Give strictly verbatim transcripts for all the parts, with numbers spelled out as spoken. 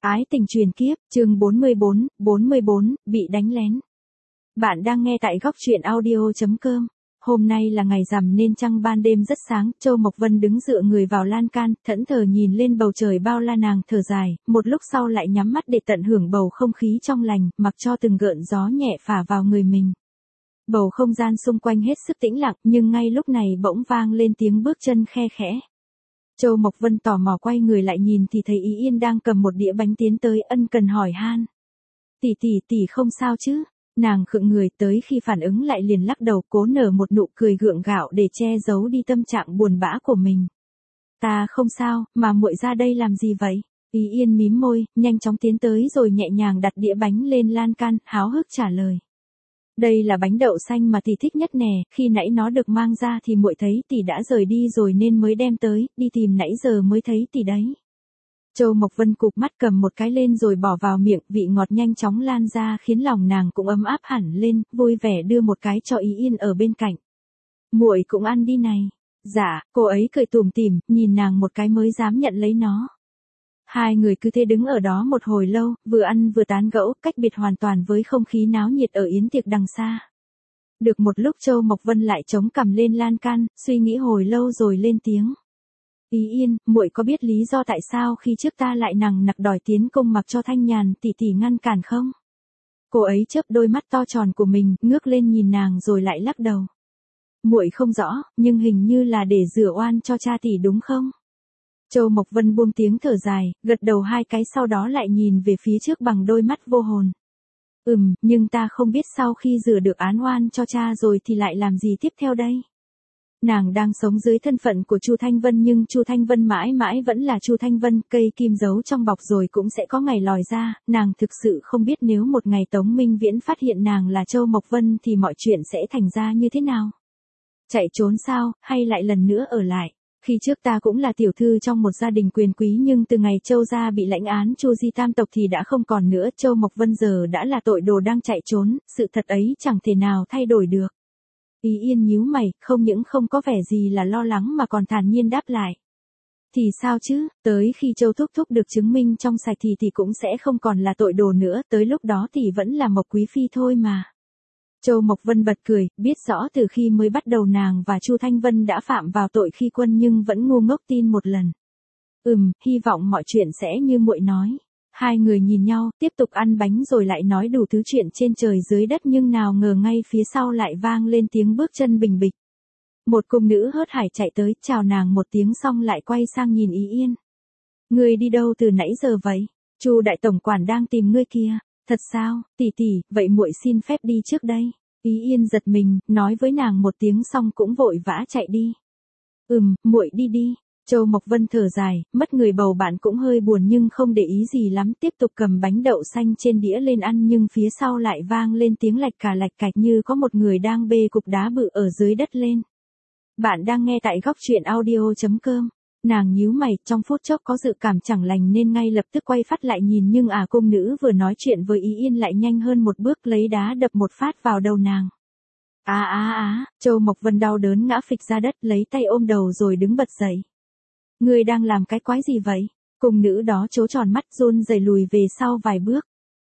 Ái tình truyền kiếp, chương bốn mươi bốn, bốn mươi bốn, bị đánh lén. Bạn đang nghe tại góc truyện audio chấm com. Hôm nay là ngày rằm nên trăng ban đêm rất sáng, Châu Mộc Vân đứng dựa người vào lan can, thẫn thờ nhìn lên bầu trời bao la, nàng thở dài, một lúc sau lại nhắm mắt để tận hưởng bầu không khí trong lành, mặc cho từng gợn gió nhẹ phả vào người mình. Bầu không gian xung quanh hết sức tĩnh lặng, nhưng ngay lúc này bỗng vang lên tiếng bước chân khe khẽ. Châu Mộc Vân tò mò quay người lại nhìn thì thấy Ý Yên đang cầm một đĩa bánh tiến tới, ân cần hỏi han. Tỷ tỷ tỷ không sao chứ? Nàng khựng người, tới khi phản ứng lại liền lắc đầu, cố nở một nụ cười gượng gạo để che giấu đi tâm trạng buồn bã của mình. Ta không sao, mà muội ra đây làm gì vậy? Ý Yên mím môi, nhanh chóng tiến tới rồi nhẹ nhàng đặt đĩa bánh lên lan can, háo hức trả lời. Đây là bánh đậu xanh mà tỷ thích nhất nè, khi nãy nó được mang ra thì muội thấy tỷ đã rời đi rồi nên mới đem tới, đi tìm nãy giờ mới thấy tỷ đấy. Châu Mộc Vân cụp mắt cầm một cái lên rồi bỏ vào miệng, vị ngọt nhanh chóng lan ra khiến lòng nàng cũng ấm áp hẳn lên, vui vẻ đưa một cái cho Ý Yên ở bên cạnh. Muội cũng ăn đi này. Dạ, cô ấy cười tủm tỉm, nhìn nàng một cái mới dám nhận lấy nó. Hai người cứ thế đứng ở đó một hồi lâu, vừa ăn vừa tán gẫu, cách biệt hoàn toàn với không khí náo nhiệt ở yến tiệc đằng xa. Được một lúc Châu Mộc Vân lại chống cằm lên lan can, suy nghĩ hồi lâu rồi lên tiếng. Ý Yên, muội có biết lý do tại sao khi trước ta lại nằng nặc đòi tiến cung mặc cho Thanh Nhàn tỷ tỷ ngăn cản không? Cô ấy chớp đôi mắt to tròn của mình, ngước lên nhìn nàng rồi lại lắc đầu. Muội không rõ, nhưng hình như là để rửa oan cho cha tỷ đúng không? Châu Mộc Vân buông tiếng thở dài, gật đầu hai cái sau đó lại nhìn về phía trước bằng đôi mắt vô hồn. Ừm, nhưng ta không biết sau khi rửa được án oan cho cha rồi thì lại làm gì tiếp theo đây? Nàng đang sống dưới thân phận của Chu Thanh Vân nhưng Chu Thanh Vân mãi mãi vẫn là Chu Thanh Vân, cây kim giấu trong bọc rồi cũng sẽ có ngày lòi ra, nàng thực sự không biết nếu một ngày Tống Minh Viễn phát hiện nàng là Châu Mộc Vân thì mọi chuyện sẽ thành ra như thế nào? Chạy trốn sao, hay lại lần nữa ở lại? Khi trước ta cũng là tiểu thư trong một gia đình quyền quý nhưng từ ngày Châu gia bị lãnh án Chu Di tam tộc thì đã không còn nữa, Châu Mộc Vân giờ đã là tội đồ đang chạy trốn, sự thật ấy chẳng thể nào thay đổi được. Ý Yên nhíu mày, không những không có vẻ gì là lo lắng mà còn thản nhiên đáp lại. Thì sao chứ, tới khi Châu Thúc Thúc được chứng minh trong sạch thì thì cũng sẽ không còn là tội đồ nữa, tới lúc đó thì vẫn là Mộc Quý Phi thôi mà. Châu Mộc Vân bật cười, biết rõ từ khi mới bắt đầu nàng và Chu Thanh Vân đã phạm vào tội khi quân nhưng vẫn ngu ngốc tin một lần. Ừm, hy vọng mọi chuyện sẽ như muội nói. Hai người nhìn nhau, tiếp tục ăn bánh rồi lại nói đủ thứ chuyện trên trời dưới đất nhưng nào ngờ ngay phía sau lại vang lên tiếng bước chân bình bịch. Một cung nữ hớt hải chạy tới, chào nàng một tiếng xong lại quay sang nhìn Ý Yên. Ngươi đi đâu từ nãy giờ vậy? Chu đại tổng quản đang tìm ngươi kia. Thật sao, tỷ tỷ, vậy muội xin phép đi trước đây. Ý Yên giật mình, nói với nàng một tiếng xong cũng vội vã chạy đi. Ừm, muội đi đi. Châu Mộc Vân thở dài, mất người bầu bạn cũng hơi buồn nhưng không để ý gì lắm, tiếp tục cầm bánh đậu xanh trên đĩa lên ăn nhưng phía sau lại vang lên tiếng lạch cà lạch cạch như có một người đang bê cục đá bự ở dưới đất lên. Bạn đang nghe tại góc truyện audio chấm com. Nàng nhíu mày, trong phút chốc có dự cảm chẳng lành nên ngay lập tức quay phát lại nhìn nhưng à cung nữ vừa nói chuyện với Ý Yên lại nhanh hơn một bước lấy đá đập một phát vào đầu nàng. Á á á, Châu Mộc Vân đau đớn ngã phịch ra đất lấy tay ôm đầu rồi đứng bật dậy. Ngươi đang làm cái quái gì vậy? Cung nữ đó trố tròn mắt run rẩy lùi về sau vài bước.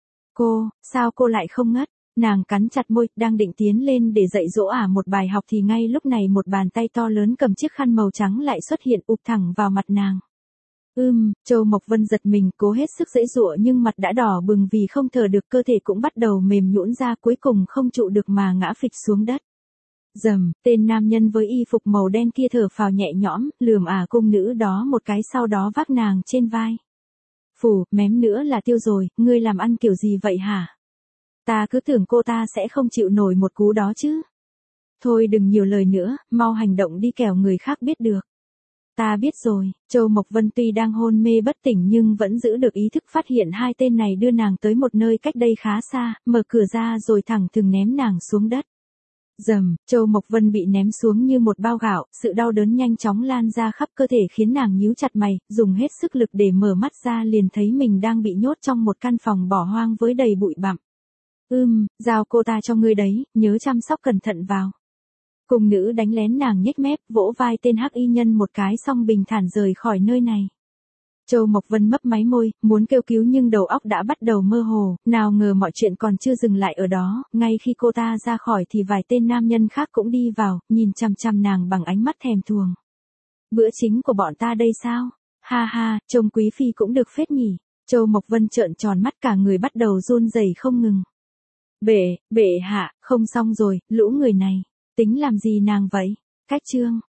Cô, sao cô lại không ngất? Nàng cắn chặt môi, đang định tiến lên để dạy dỗ ả một bài học thì ngay lúc này một bàn tay to lớn cầm chiếc khăn màu trắng lại xuất hiện ụp thẳng vào mặt nàng. Ưm, Châu Mộc Vân giật mình, cố hết sức giãy giụa nhưng mặt đã đỏ bừng vì không thở được, cơ thể cũng bắt đầu mềm nhũn ra, cuối cùng không trụ được mà ngã phịch xuống đất. Dầm, tên nam nhân với y phục màu đen kia thở phào nhẹ nhõm, lườm ả cung nữ đó một cái sau đó vác nàng trên vai. Phù, mém nữa là tiêu rồi, ngươi làm ăn kiểu gì vậy hả? Ta cứ tưởng cô ta sẽ không chịu nổi một cú đó chứ. Thôi đừng nhiều lời nữa, mau hành động đi kẻo người khác biết được. Ta biết rồi, Châu Mộc Vân tuy đang hôn mê bất tỉnh nhưng vẫn giữ được ý thức, phát hiện hai tên này đưa nàng tới một nơi cách đây khá xa, mở cửa ra rồi thẳng thừng ném nàng xuống đất. Dầm, Châu Mộc Vân bị ném xuống như một bao gạo, sự đau đớn nhanh chóng lan ra khắp cơ thể khiến nàng nhíu chặt mày, dùng hết sức lực để mở mắt ra liền thấy mình đang bị nhốt trong một căn phòng bỏ hoang với đầy bụi bặm. Ưm, giao cô ta cho ngươi đấy, nhớ chăm sóc cẩn thận vào. Cung nữ đánh lén nàng nhếch mép, vỗ vai tên hắc y nhân một cái xong bình thản rời khỏi nơi này. Châu Mộc Vân mấp máy môi, muốn kêu cứu nhưng đầu óc đã bắt đầu mơ hồ, nào ngờ mọi chuyện còn chưa dừng lại ở đó, ngay khi cô ta ra khỏi thì vài tên nam nhân khác cũng đi vào, nhìn chằm chằm nàng bằng ánh mắt thèm thuồng. Bữa chính của bọn ta đây sao? Ha ha, trông quý phi cũng được phết nhỉ. Châu Mộc Vân trợn tròn mắt, cả người bắt đầu run rẩy không ngừng. Bệ, bệ hạ, không xong rồi, lũ người này, tính làm gì nàng vậy? Cách chương